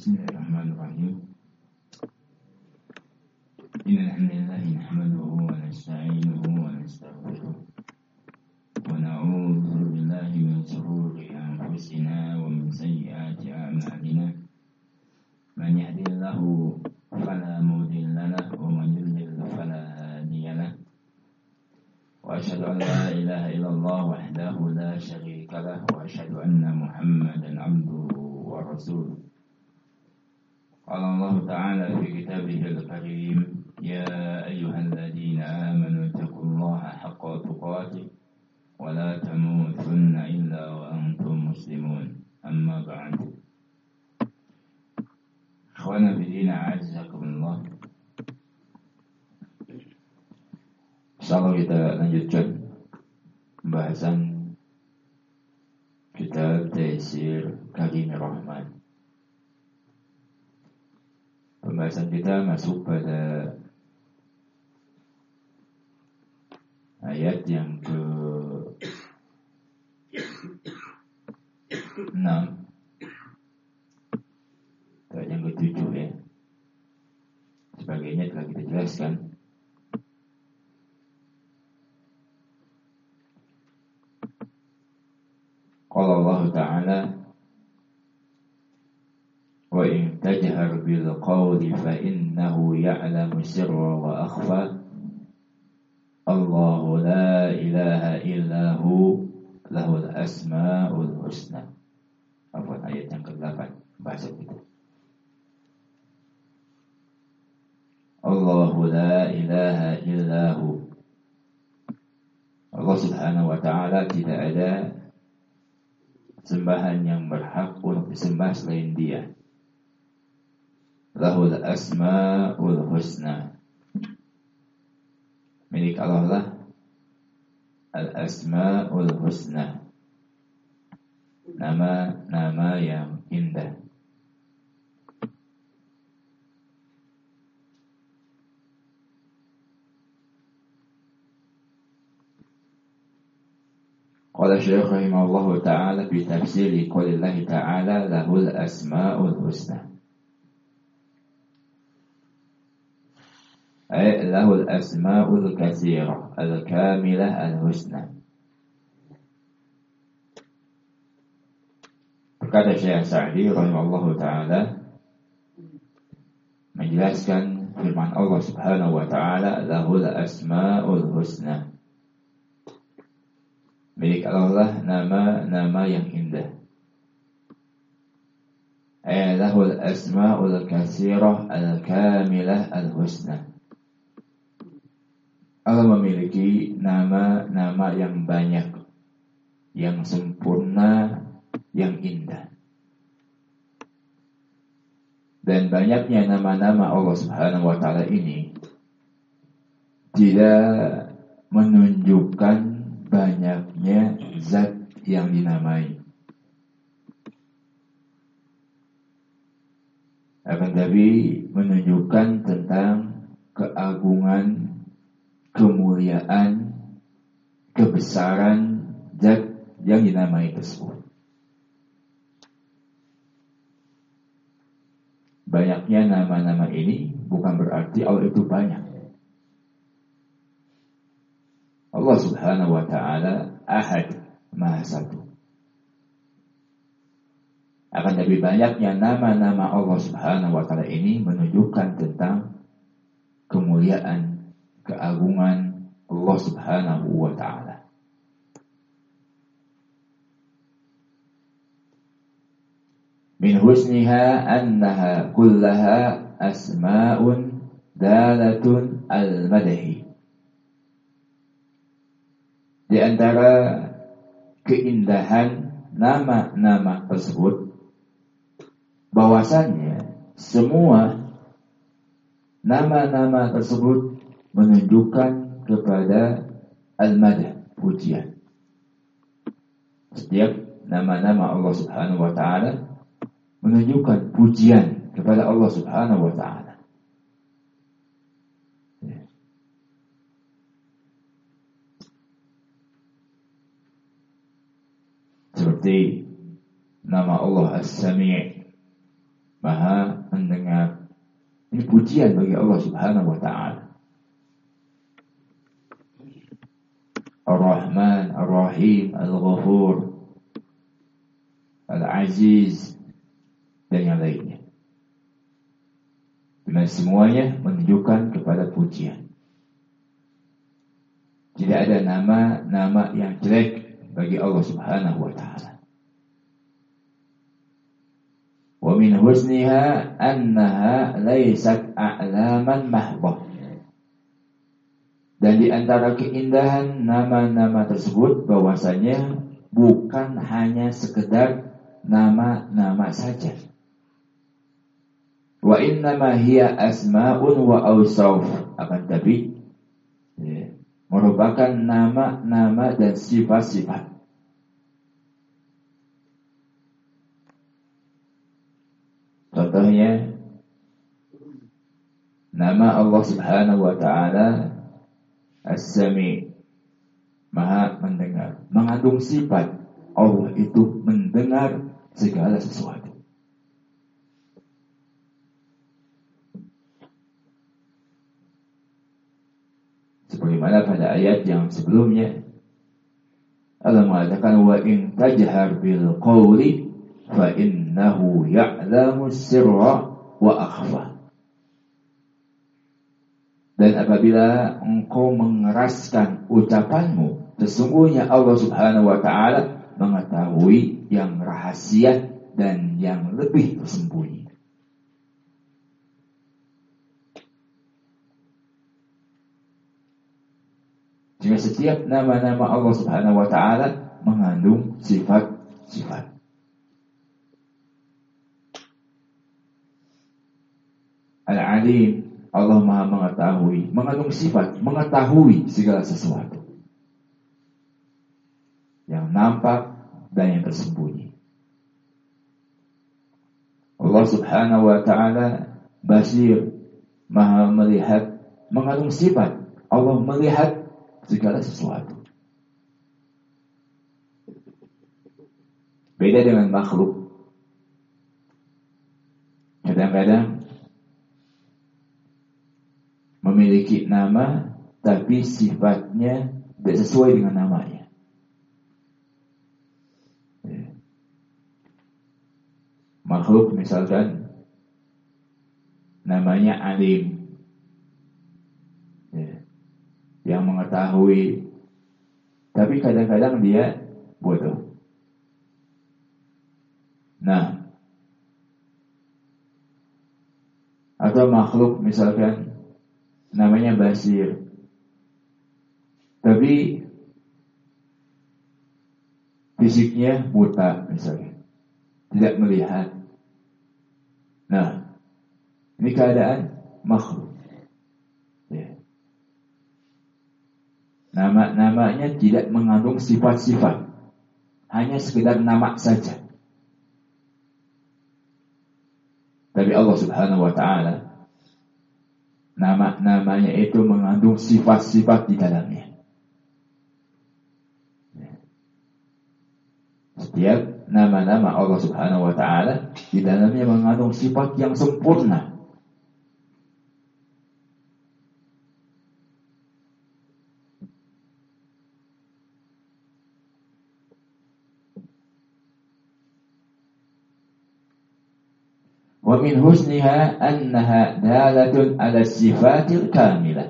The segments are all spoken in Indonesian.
Bismillahirrahmanirrahim. Innalhamdulillahi nahmaduhu wa nasta'inuhu wa nastaghfiruh wa na'udzu billahi min shururi anfusina wa min sayyiati a'malina. Man yahdihillahu fala mudilla lahu wa man yudlil fala hadiya lahu. Wa asyhadu an la ilaha illallah wahdahu la syarika lahu wa asyhadu anna Muhammadan 'abduhu wa rasuluh. Qala Allah Ta'ala fi kitabihil karim, ya ayyuhalladzina amanu taqullaha haqqa tuqatih wa la tamutunna illa wa antum muslimun. Amma ba'd. Ikhwana fillah, a'azzakumullah. Insyaallah kita lanjutkan pembahasan kitab Taisir Karimir Rahman. Pembahasan kita masuk pada ayat yang ke-6, ayat yang ke-7 ya. Sebagainya telah kita jelaskan. Qala Allah Ta'ala, wa in tajhar bil qawli fa innahu ya'lamu sirra wa akhfa. Allahu la ilaha illahu lahul asma'ul husna. Apa ayat yang ke-8 bahasa kita. Allahu la ilaha illahu. Allah Subhanahu wa ta'ala tidak ada sembahan yang berhak untuk disembah selain Dia. Lahul asma'ul husna. Milik Allah lah al-asma'ul husna, nama-nama yang indah. Qala Syekh rahimahullahu ta'ala fi tafsiri qaulillahi ta'ala lahul asma'ul husna. Ay lahul asma'ul katsirah al-kamilah al-husna. Berkata Syekh Sa'di rahimahullahu ta'ala menjelaskan firman Allah Subhanahu wa ta'ala lahul asma'ul husna. Milik Allah nama-nama yang indah. Ay lahul asma'ul katsirah al-kamilah al-husna. Allah memiliki nama-nama yang banyak, yang sempurna, yang indah. Dan banyaknya nama-nama Allah Subhanahu wa ta'ala ini tidak menunjukkan banyaknya zat yang dinamai. Akan tapi menunjukkan tentang keagungan, kemuliaan, kebesaran zat yang dinamai tersebut. Banyaknya nama-nama ini bukan berarti Allah itu banyak. Allah Subhanahu wa ta'ala Ahad, Maha Satu. Akan tapi banyaknya nama-nama Allah Subhanahu wa ta'ala ini menunjukkan tentang kemuliaan, keagungan Allah Subhanahu wa ta'ala. Min husniha annaha kullaha asma'un dalatun al-madahi. Di antara keindahan nama-nama tersebut, bahwasannya semua nama-nama tersebut menunjukkan kepada al-madah, pujian. Setiap nama-nama Allah Subhanahu wa ta'ala menunjukkan pujian kepada Allah Subhanahu wa ta'ala. Seperti nama Allah As-Sami', Maha mendengar. Ini pujian bagi Allah Subhanahu wa ta'ala. Ar-Rahman, Ar-Rahim, Al-Ghafur, Al-Aziz, dan yang lainnya. Dan semuanya menunjukkan kepada pujian. Tidak ada nama-nama yang jelek bagi Allah Subhanahu wa ta'ala. Wa min husniha annaha laysat a'laman mahdah. Dan di antara keindahan nama-nama tersebut bahwasanya bukan hanya sekedar nama-nama saja. Wa innama hiya asma'un wa awsaf. Akan tapi merupakan nama-nama dan sifat-sifat. Contohnya nama Allah Subhanahu wa ta'ala As-Sami', Maha mendengar, mengandung sifat Allah itu mendengar segala sesuatu. Sebagaimana pada ayat yang sebelumnya Allah mengatakan wa in tajhar bil qawli fa innahu ya'lamu sirra wa akhfa. Dan apabila engkau mengeraskan ucapanmu, sesungguhnya Allah Subhanahu wa ta'ala mengetahui yang rahasia dan yang lebih tersembunyi. Jika setiap nama-nama Allah Subhanahu wa ta'ala mengandung sifat-sifat. Al-Alim, Allah Maha mengetahui, mengandung sifat, mengetahui segala sesuatu yang nampak dan yang tersembunyi. Allah Subhanahu wa ta'ala Basir, Maha melihat, mengandung sifat Allah melihat segala sesuatu. Beda dengan makhluk. Kadang-kadang memiliki nama tapi sifatnya tidak sesuai dengan namanya. Makhluk misalkan namanya Alim, yang mengetahui, tapi kadang-kadang dia bodoh. Nah, atau makhluk misalkan namanya Basir, tapi fisiknya buta misalnya, tidak melihat. Nah, ini keadaan makhluk. Nama-namanya tidak mengandung sifat-sifat, hanya sekedar nama saja. Tapi Allah Subhanahu wa ta'ala nama-namanya itu mengandung sifat-sifat di dalamnya. Setiap nama-nama Allah Subhanahu wa ta'ala di dalamnya mengandung sifat yang sempurna. Wa min husniha annaha dalatun ala sifatil kamilah.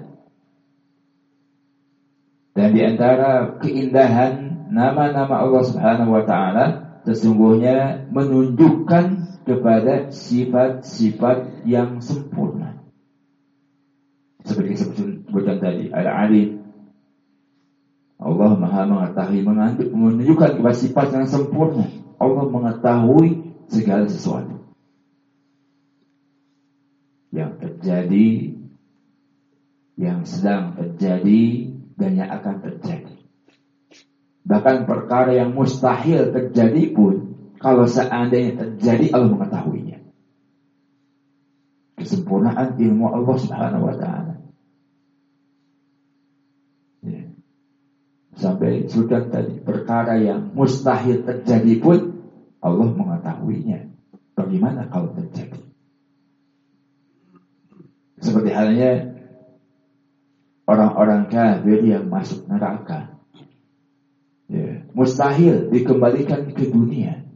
Dan di antara keindahan nama-nama Allah Subhanahu wa ta'ala sesungguhnya menunjukkan kepada sifat-sifat yang sempurna. Seperti sebutkan tadi, Al-Alim, Allah Maha mengetahui, menunjukkan kepada sifat yang sempurna. Allah mengetahui segala sesuatu yang terjadi, yang sedang terjadi, dan yang akan terjadi. Bahkan perkara yang mustahil terjadi pun, kalau seandainya terjadi, Allah mengetahuinya. Kesempurnaan ilmu Allah Subhanahu wa ta'ala. Sampai sudah tadi, perkara yang mustahil terjadi pun, Allah mengetahuinya. Bagaimana kalau terjadi? Seperti halnya orang-orang kafir yang masuk neraka. Ya, mustahil dikembalikan ke dunia.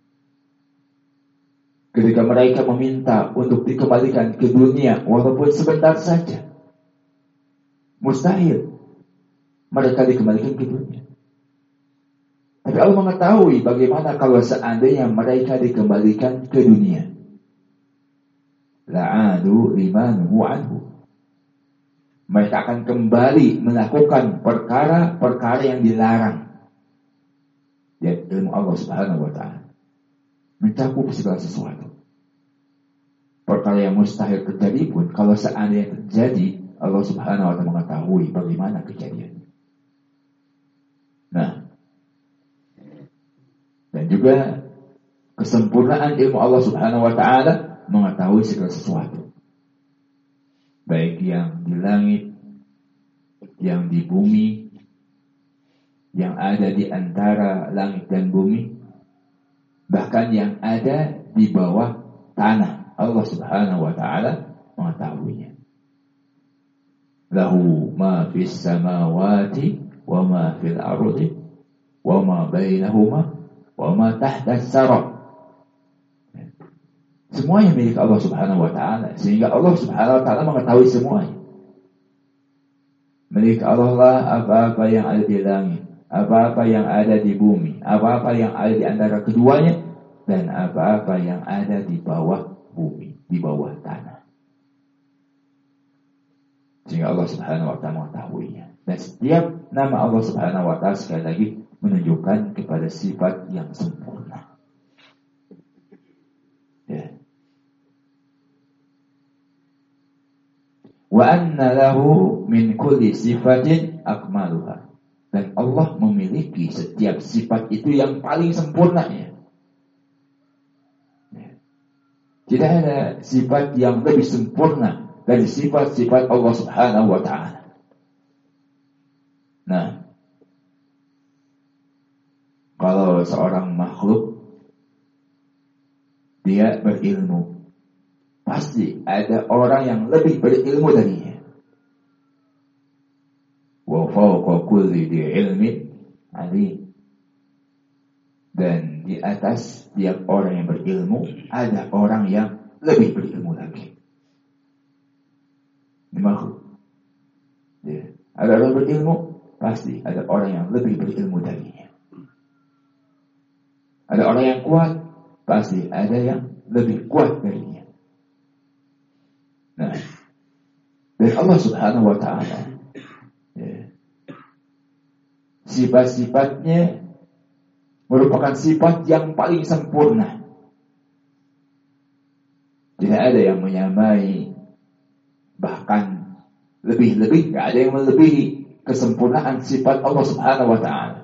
Ketika mereka meminta untuk dikembalikan ke dunia, walaupun sebentar saja, mustahil mereka dikembalikan ke dunia. Tapi Allah mengetahui bagaimana kalau seandainya mereka dikembalikan ke dunia. La'adu limanuhu anhu. Mereka akan kembali melakukan perkara-perkara yang dilarang. Ya, ilmu Allah Subhanahu wa ta'ala mencakup segala sesuatu. Perkara yang mustahil terjadi pun, kalau seandainya terjadi, Allah Subhanahu wa ta'ala mengetahui bagaimana kejadiannya. Nah, dan juga kesempurnaan ilmu Allah Subhanahu wa ta'ala mengetahui segala sesuatu. Baik yang di langit, yang di bumi, yang ada di antara langit dan bumi, bahkan yang ada di bawah tanah. Allah Subhanahu wa ta'ala mengetahuinya. Lahu ma fis samawati wa ma fil ardi wa ma bainahuma wa ma tahta as-sara. Semuanya milik Allah Subhanahu wa ta'ala, sehingga Allah Subhanahu wa ta'ala mengetahui semuanya. Milik Allah lah apa-apa yang ada di langit, apa-apa yang ada di bumi, apa-apa yang ada di antara keduanya, dan apa-apa yang ada di bawah bumi, di bawah tanah. Sehingga Allah Subhanahu wa ta'ala mengetahuinya. Dan setiap nama Allah Subhanahu wa ta'ala sekali lagi menunjukkan kepada sifat yang sempurna. Ya. Wa anna lahu min kulli sifatin akmaluha. Dan Allah memiliki setiap sifat itu yang paling sempurna ya. Tidak ada sifat yang lebih sempurna dari sifat-sifat Allah Subhanahu wa ta'ala. Nah, kalau seorang makhluk dia berilmu, pasti ada orang yang lebih berilmu darinya. Wa fawqa kulli dhi ilmin alim. Dan di atas setiap orang yang berilmu ada orang yang lebih berilmu lagi. Ini makhluk. Ya. Ada orang berilmu, pasti ada orang yang lebih berilmu darinya. Ada orang yang kuat, pasti ada yang lebih kuat darinya. Nah, dari Allah Subhanahu wa ta'ala ya, sifat-sifatnya merupakan sifat yang paling sempurna. Tidak ada yang menyamai, bahkan lebih-lebih, tidak ada yang melebihi kesempurnaan sifat Allah Subhanahu wa ta'ala.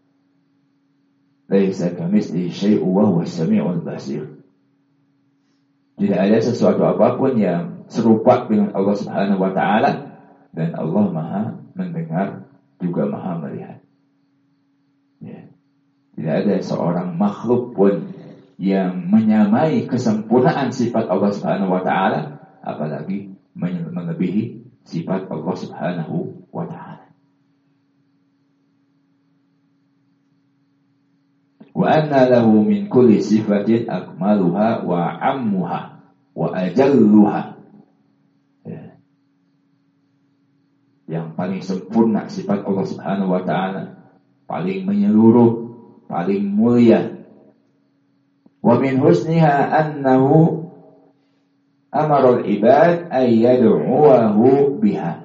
Laisa kamitslihi syai'un wa huwas sami'ul basir. Tidak ada sesuatu apapun yang serupa dengan Allah Subhanahu wa ta'ala, dan Allah Maha mendengar juga Maha melihat. Ya. Tidak ada seorang makhluk pun yang menyamai kesempurnaan sifat Allah Subhanahu wa ta'ala, apalagi melebihi sifat Allah Subhanahu wa ta'ala. Wa anna lahu min kulli sifatin akmaluha wa ammuha wa ajalluha. Ya. Yang paling sempurna sifat Allah Subhanahu wa ta'ala, paling menyeluruh, paling mulia. Wa min husniha annahu amara al-ibad ay yad'uhu biha.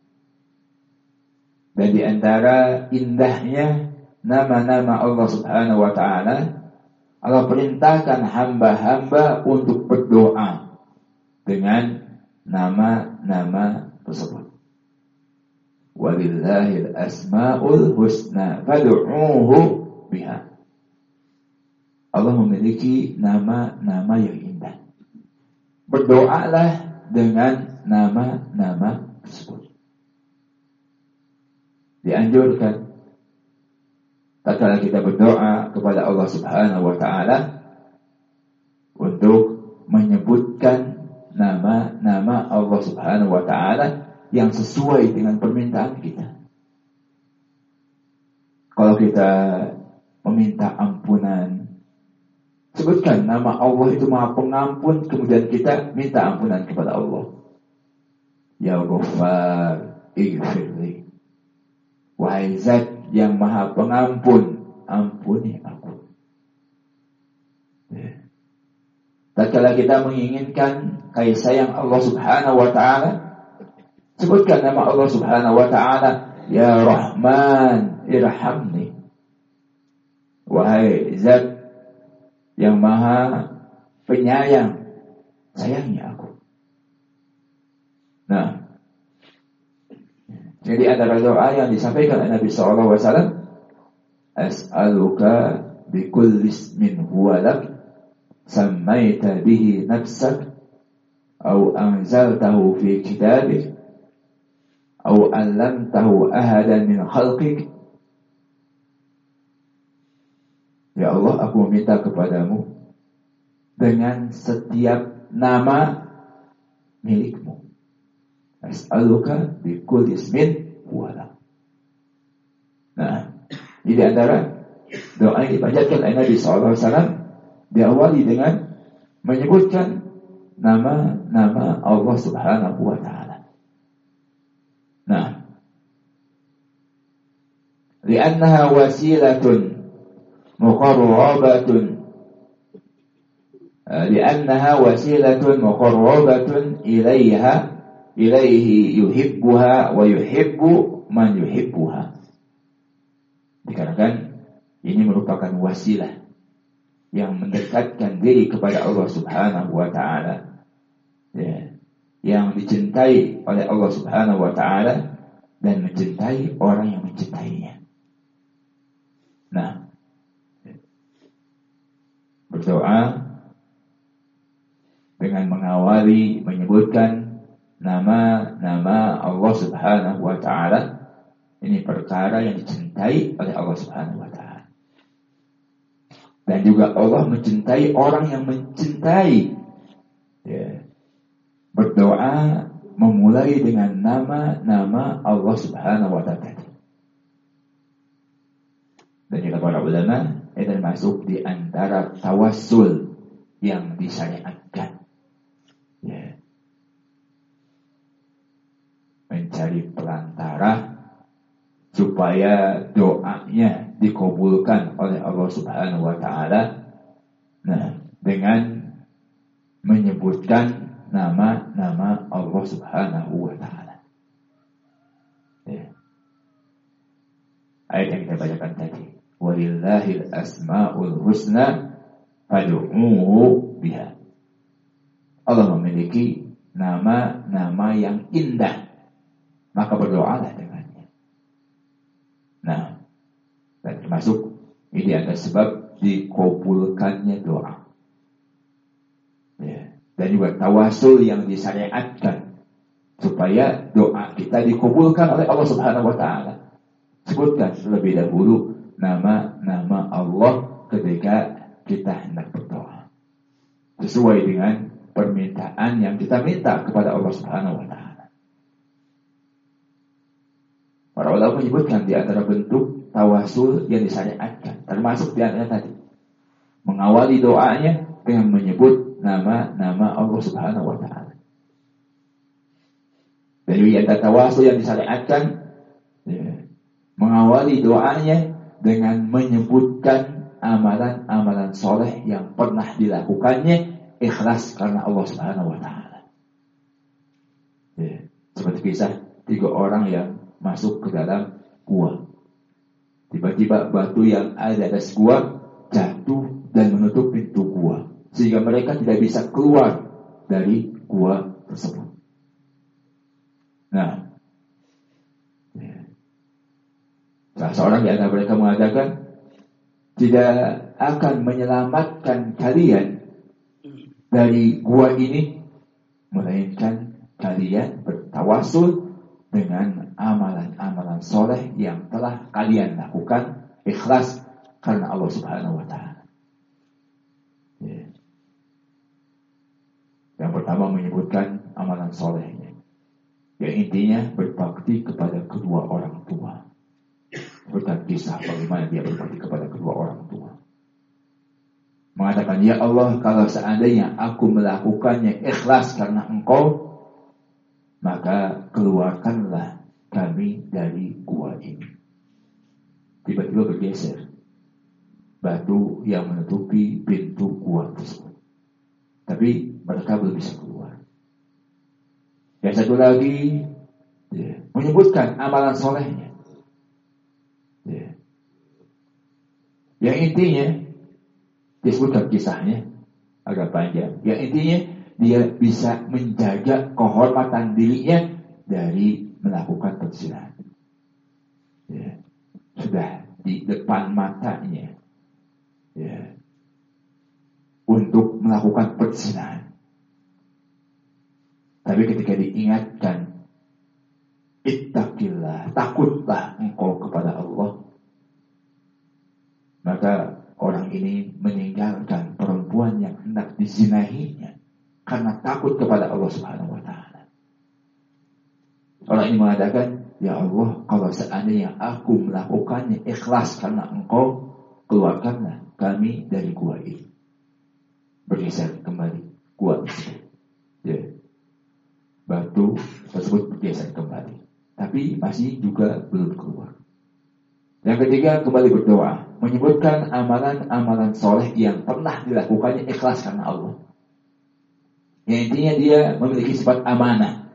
Dan di antara indahnya nama-nama Allah Subhanahu wa ta'ala, Allah perintahkan hamba-hamba untuk berdoa dengan nama-nama tersebut. Walillahil asma'ul husna fad'uuhu biha. Allah memiliki nama-nama yang indah. Berdoalah dengan nama-nama tersebut. Dianjurkan tatkala kita berdoa kepada Allah Subhanahu wa ta'ala untuk menyebutkan nama-nama Allah Subhanahu wa taala yang sesuai dengan permintaan kita. Kalau kita meminta ampunan, sebutkan nama Allah itu Maha Pengampun, kemudian kita minta ampunan kepada Allah. Ya Ghaffar, ighfirli. Wahai Zat yang Maha Pengampun, ampuni aku. Tatkala kita menginginkan kasih sayang Allah Subhanahu wa taala, sebutkan nama Allah Subhanahu wa taala, Ya Rahman, irhamni. Wahai Zat yang Maha Penyayang, sayangi aku. Nah, jadi antara doa yang disampaikan oleh Nabi sallallahu alaihi wasallam, as'aluka bikulli ismin huwa lak sammaita bihi nafsak aw anzaltahu fi kitabik aw 'allamtahu ahadan min khalqik. Ya Allah, aku meminta kepadamu dengan setiap nama milikmu. As'aluka bikulli ismin huwa lak. Nah, di antara doa yang dipanjatkan oleh Nabi sallallahu alaihi wasallam diawali dengan menyebutkan nama-nama Allah Subhanahu wa taala. Nah, li'annaha wasilatun muqarrabatun ilaihi yuhibbuha wa yuhibbu man yuhibbuha. Dikarenakan ini merupakan wasilah yang mendekatkan diri kepada Allah Subhanahu wa taala, ya, yang dicintai oleh Allah Subhanahu wa taala dan mencintai orang yang mencintainya. Nah, berdoa dengan mengawali menyebutkan nama-nama Allah Subhanahu wa taala, ini perkara yang dicintai oleh Allah Subhanahu wa taala. Dan juga Allah mencintai orang yang mencintai. Ya. Berdoa memulai dengan nama-nama Allah Subhanahu wa taala. Dan juga para ulama itu termasuk di antara tawassul yang disyariatkan. Ya. Mencari perantara supaya doanya dikabulkan oleh Allah Subhanahu wa taala. Nah, dengan menyebutkan nama-nama Allah Subhanahu wa taala. Ya. Ayat yang kita bacakan tadi, walillahil asmaul husna fad'uuhu biha. Allah memiliki nama-nama yang indah, maka berdoalah dengannya. Nah, dan termasuk ini adalah sebab dikabulkannya doa. Ya. Dan juga tawasul yang disyariatkan supaya doa kita dikabulkan oleh Allah Subhanahu wa taala. Sebutkan terlebih dahulu nama-nama Allah ketika kita hendak berdoa, sesuai dengan permintaan yang kita minta kepada Allah Subhanahu wa taala. Para ulama menyebutkan di antara bentuk tawasul yang disyariatkan, termasuk di antara tadi mengawali doanya dengan menyebut nama-nama Allah Subhanahu wa taala. Dan di antara tawasul yang disyariatkan, ya, mengawali doanya dengan menyebutkan amalan-amalan soleh yang pernah dilakukannya ikhlas karena Allah Subhanahu wa taala. Ya, seperti kisah 3 orang yang masuk ke dalam gua. Tiba-tiba batu yang ada di atas gua jatuh dan menutup pintu gua, sehingga mereka tidak bisa keluar dari gua tersebut. Nah, salah seorang di antara mereka mengatakan, tidak akan menyelamatkan kalian dari gua ini, melainkan kalian bertawasul dengan amalan-amalan soleh yang telah kalian lakukan ikhlas karena Allah Subhanahu wa taala. Ya. Yang pertama menyebutkan amalan solehnya, yang intinya berbakti kepada kedua orang tua. Sebutkan kisah bagaimana dia berbakti kepada kedua orang tua. Mengatakan, ya Allah, kalau seandainya aku melakukannya ikhlas karena Engkau, maka keluarkanlah kami dari gua ini. Tiba-tiba bergeser batu yang menutupi pintu gua tersebut, tapi mereka belum bisa keluar. Yang satu lagi menyebutkan amalan solehnya, yang intinya disebutkan kisahnya agak panjang. Yang intinya dia bisa menjaga kehormatan dirinya dari melakukan perzinahan. Sudah di depan matanya untuk melakukan perzinahan. Tapi ketika diingatkan, ittaqillah, takutlah engkau kepada Allah, maka orang ini meninggalkan perempuan yang hendak dizinahinya karena takut kepada Allah Subhanahu wa Ta'ala. Orang ini mengatakan, ya Allah, kalau seandainya aku melakukannya ikhlas karena Engkau, keluarkanlah kami dari gua ini. Bergeser kembali gua tersebut. Batu tersebut bergeser kembali, tapi masih juga belum keluar. Yang ketiga, kembali berdoa, menyebutkan amalan-amalan soleh yang pernah dilakukannya ikhlas karena Allah. Yang intinya dia memiliki sifat amanah,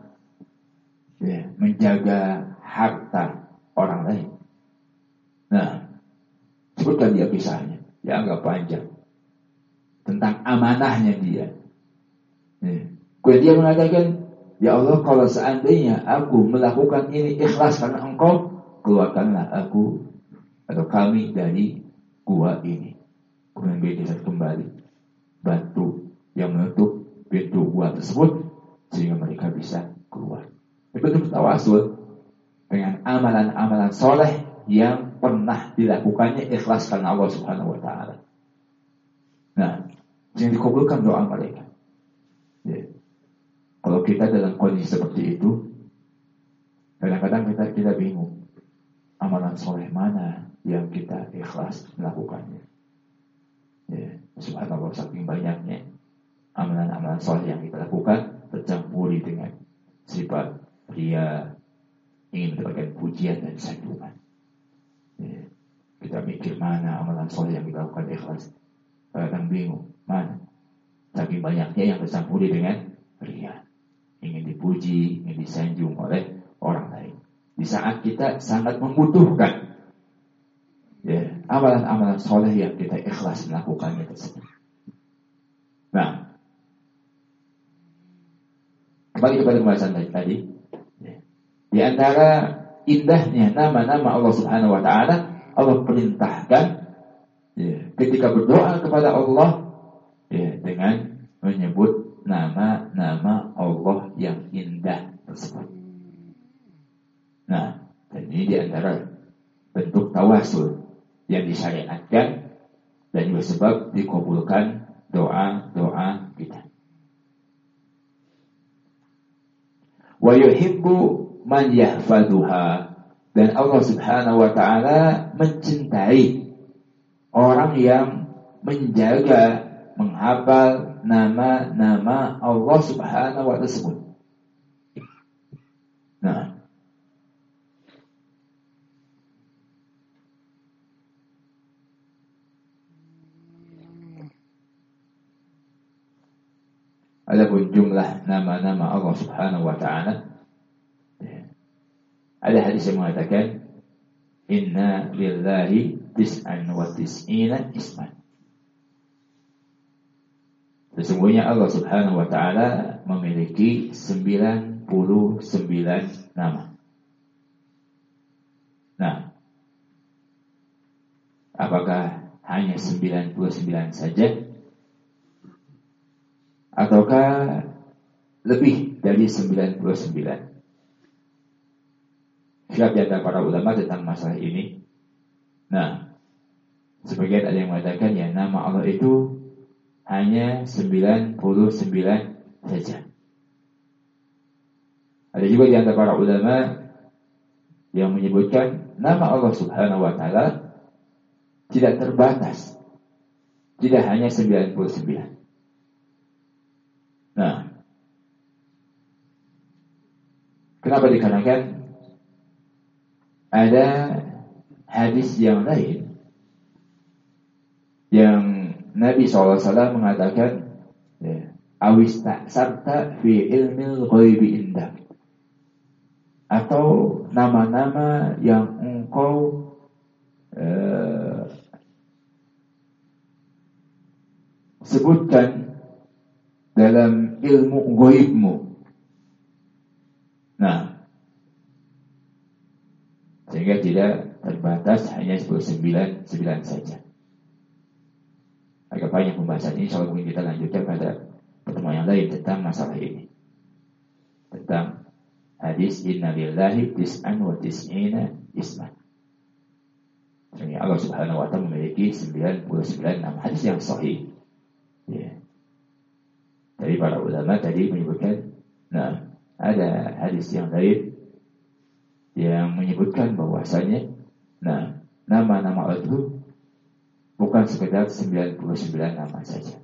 menjaga harta orang lain. Nah, sebutkan dia kisahnya, ya agak panjang, tentang amanahnya dia. Kemudian dia mengatakan, ya Allah, kalau seandainya aku melakukan ini ikhlas karena Engkau, keluarkanlah aku atau kami dari gua ini. Kemudian bergeser kembali batu yang menutup pintu gua tersebut sehingga mereka bisa keluar. Itu bentuk tawasul dengan amalan-amalan soleh yang pernah dilakukannya ikhlas karena Allah Subhanahu wa Ta'ala. Nah, yang dikabulkan doa mereka. Kalau kita dalam kondisi seperti itu, kadang-kadang kita bingung, amalan soleh mana yang kita ikhlas melakukannya. Subhanallah, saking banyaknya amalan-amalan soleh yang kita lakukan tercampuri dengan sifat ria, ingin mendapatkan pujian dan sanjungan. Kita mikir mana amalan soleh yang kita lakukan ikhlas, kadang bingung mana, saking banyaknya yang tercampuri dengan ria, ingin dipuji, ingin disanjung oleh orang lain. Di saat kita sangat membutuhkan amalan-amalan soleh yang kita ikhlas melakukannya tersebut. Nah, kembali kepada pembahasan tadi. Di antara indahnya nama-nama Allah Subhanahu wa Ta'ala, Allah perintahkan ketika berdoa kepada Allah dengan menyebut nama-nama Allah yang indah tersebut. Nah, dan ini di antara bentuk tawasul yang disyariatkan dan juga sebab dikabulkan doa-doa kita. Wa yuhibbu man yahfaduha, dan Allah Subhanahu wa Ta'ala mencintai orang yang menjaga, menghafal nama-nama Allah Subhanahu wa Ta'ala tersebut. Nah, adapun jumlah nama-nama Allah Subhanahu wa Ta'ala, ada hadis yang mengatakan, inna lillahi tis'an wa tis'ina isman. Sesungguhnya Allah Subhanahu wa Ta'ala memiliki 99 nama. Nah, apakah hanya 99 saja? Ataukah lebih dari 99? Khilaf di antara para ulama tentang masalah ini. Nah, sebagian ada yang mengatakan ya nama Allah itu hanya 99 saja. Ada juga di antara para ulama yang menyebutkan nama Allah Subhanahu wa taala tidak terbatas. Tidak hanya 99. Nah, kenapa dikarenakan ada hadis yang lain yang Nabi SAW mengatakan, awis ta'sarta fi ilmil ghaibi indak, atau nama-nama yang engkau sebutkan dalam ilmu ghaibmu. Nah, sehingga tidak terbatas hanya 99 saja. Agak banyak pembahasan ini, insyaallah mungkin kita lanjutkan pada pertemuan yang lain tentang masalah ini. Tentang hadis inna lillahi tis'an wa tis'ina isman. Jadi Allah Subhanahu wa taala memiliki 99 nama. Hadis yang sahih. Ya. Dari para ulama tadi menyebutkan, nah, ada hadis yang lain yang menyebutkan bahwasanya, nah, nama-nama Allah itu bukan sekedar 99 nama saja.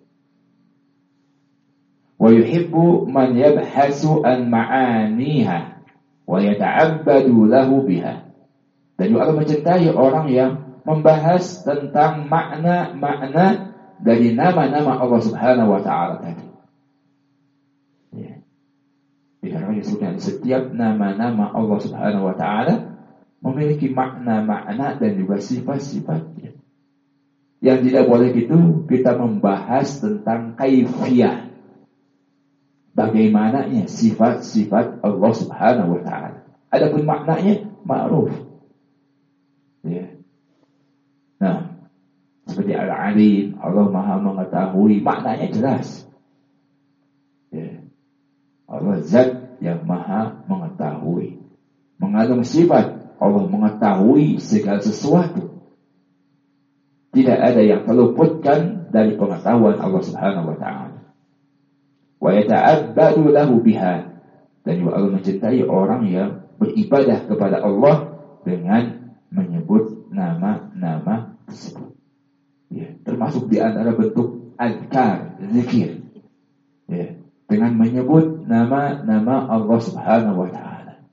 Wa yuhibbu man yabhasu an ma'aniha wa yata'abbadu lahu biha. Dan juga Allah mencintai orang yang membahas tentang makna-makna dari nama-nama Allah Subhanahu wa taala tadi. Ya. Dikarenakan disebutkan setiap nama-nama Allah Subhanahu wa taala memiliki makna-makna dan juga sifat-sifatnya. Yang tidak boleh itu kita membahas tentang kaifiyah, bagaimananya sifat-sifat Allah Subhanahu wa taala. Adapun maknanya ma'ruf. Ya. Nah, seperti Al-Alim, Allah Maha mengetahui, maknanya jelas. Ya. Allah Zat yang Maha mengetahui, mengandung sifat Allah mengetahui segala sesuatu. Tidak ada yang terluputkan dari pengetahuan Allah Subhanahu wa taala. Wa yata'abbadu lahu biha. Dan juga Allah mencintai orang yang beribadah kepada Allah dengan menyebut nama-nama tersebut. Ya, termasuk di antara bentuk azkar, zikir. Ya, dengan menyebut nama-nama Allah Subhanahu wa taala.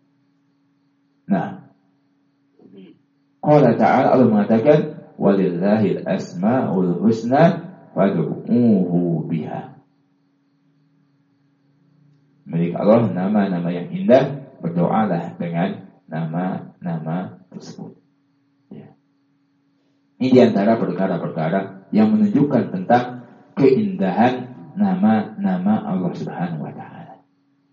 Nah, qala ta'ala, Allah mengatakan, walillahil asmaul husna fad'uuhu biha. Milik Allah nama-nama yang indah, berdoalah dengan nama-nama tersebut. Ya. Ini di antara perkara-perkara yang menunjukkan tentang keindahan nama-nama Allah Subhanahu wa taala.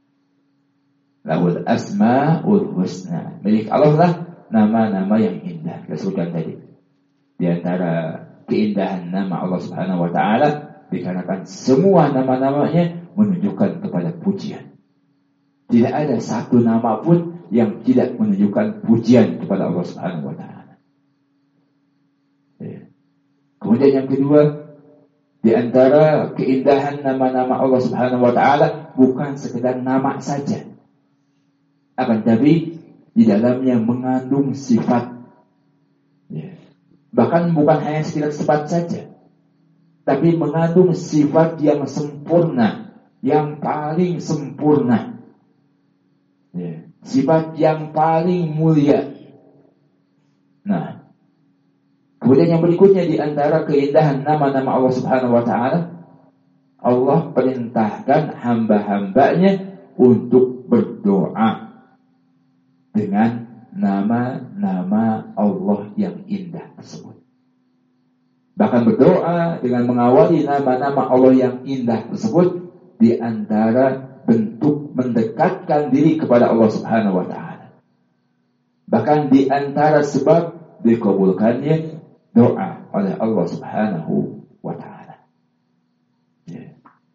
Lahul asmaul husna. Milik Allah lah nama-nama yang indah. Kita sebutkan tadi. Di antara keindahan nama Allah Subhanahu wa taala dikarenakan semua nama-namanya menunjukkan kepada pujian. Tidak ada satu nama pun yang tidak menunjukkan pujian kepada Allah Subhanahu wa taala. Ya. Kemudian yang kedua, di antara keindahan nama-nama Allah Subhanahu wa taala bukan sekedar nama saja. Akan tapi di dalamnya mengandung sifat. Ya. Bahkan bukan hanya sekedar sifat saja, tapi mengandung sifat yang sempurna, yang paling sempurna. Ya. Sifat yang paling mulia. Nah, kemudian yang berikutnya di antara keindahan nama-nama Allah Subhanahu wa taala, Allah perintahkan hamba-hambanya untuk berdoa dengan nama-nama Allah yang indah tersebut. Bahkan berdoa dengan mengawali nama-nama Allah yang indah tersebut di antara bentuk mendekatkan diri kepada Allah Subhanahu wa taala. Bahkan di antara sebab dikabulkannya doa oleh Allah Subhanahu wa taala. Ya.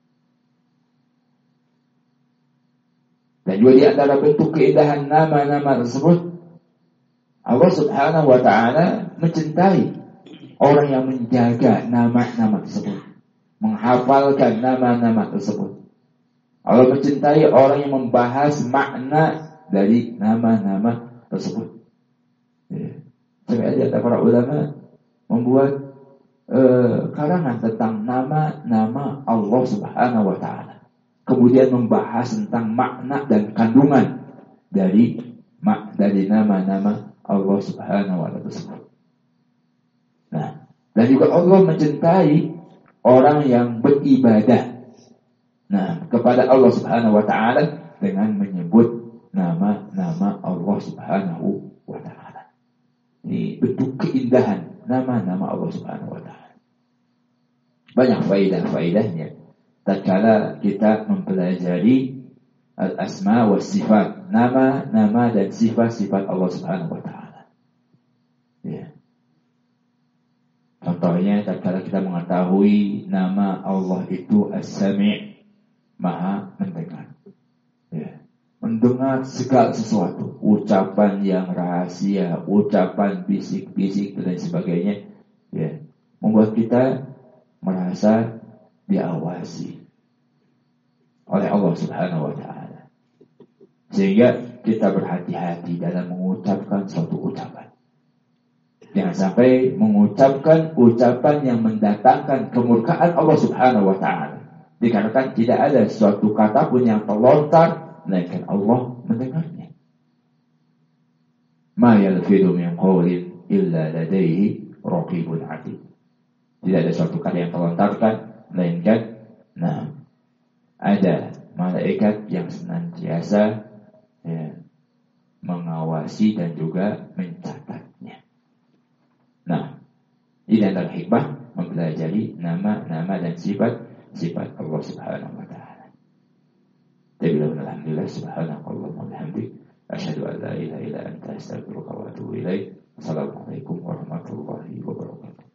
Dan juga di antara bentuk keindahan nama-nama tersebut, Allah Subhanahu wa taala mencintai orang yang menjaga nama-nama tersebut, menghafalkan nama-nama tersebut. Allah mencintai orang yang membahas makna dari nama-nama tersebut. Ya. Sampai ada para ulama membuat karangan tentang nama-nama Allah Subhanahu wa Ta'ala. Kemudian membahas tentang makna dan kandungan dari nama-nama Allah Subhanahu wa Ta'ala tersebut. Nah, dan juga Allah mencintai orang yang beribadah kepada Allah Subhanahu wa Ta'ala dengan menyebut nama-nama Allah Subhanahu wa Ta'ala. Ini bentuk keindahan nama-nama Allah Subhanahu wa Ta'ala. Banyak faidah-faidahnya tatkala kita mempelajari al-asma wa sifat, nama-nama dan sifat-sifat Allah Subhanahu wa Ta'ala. Ya. Contohnya tatkala kita mengetahui nama Allah itu As-Sami', Maha mendengar. Ya. Mendengar segala sesuatu, ucapan yang rahasia, ucapan bisik-bisik dan sebagainya, ya, membuat kita merasa diawasi oleh Allah Subhanahu wa Ta'ala. Sehingga kita berhati-hati dalam mengucapkan suatu ucapan. Jangan sampai mengucapkan ucapan yang mendatangkan kemurkaan Allah Subhanahu wa Ta'ala. Dikarenakan tidak ada suatu kata pun yang terlontar melainkan Allah mendengarnya. Ma yalfidu min qawlin illa ladaihi raqibun atid. Tidak ada suatu kata yang terlontarkan melainkan ada malaikat yang senantiasa mengawasi dan juga mencatatnya. Ini adalah hikmah mempelajari nama-nama dan sifat Allah Subhanahu wa Ta'ala. Alhamdulillah, subhanakallah wa bihamdik, asyhadu an la ilaha illa anta, astaghfiruka wa atubu ilaik. Assalamualaikum warahmatullahi wabarakatuh.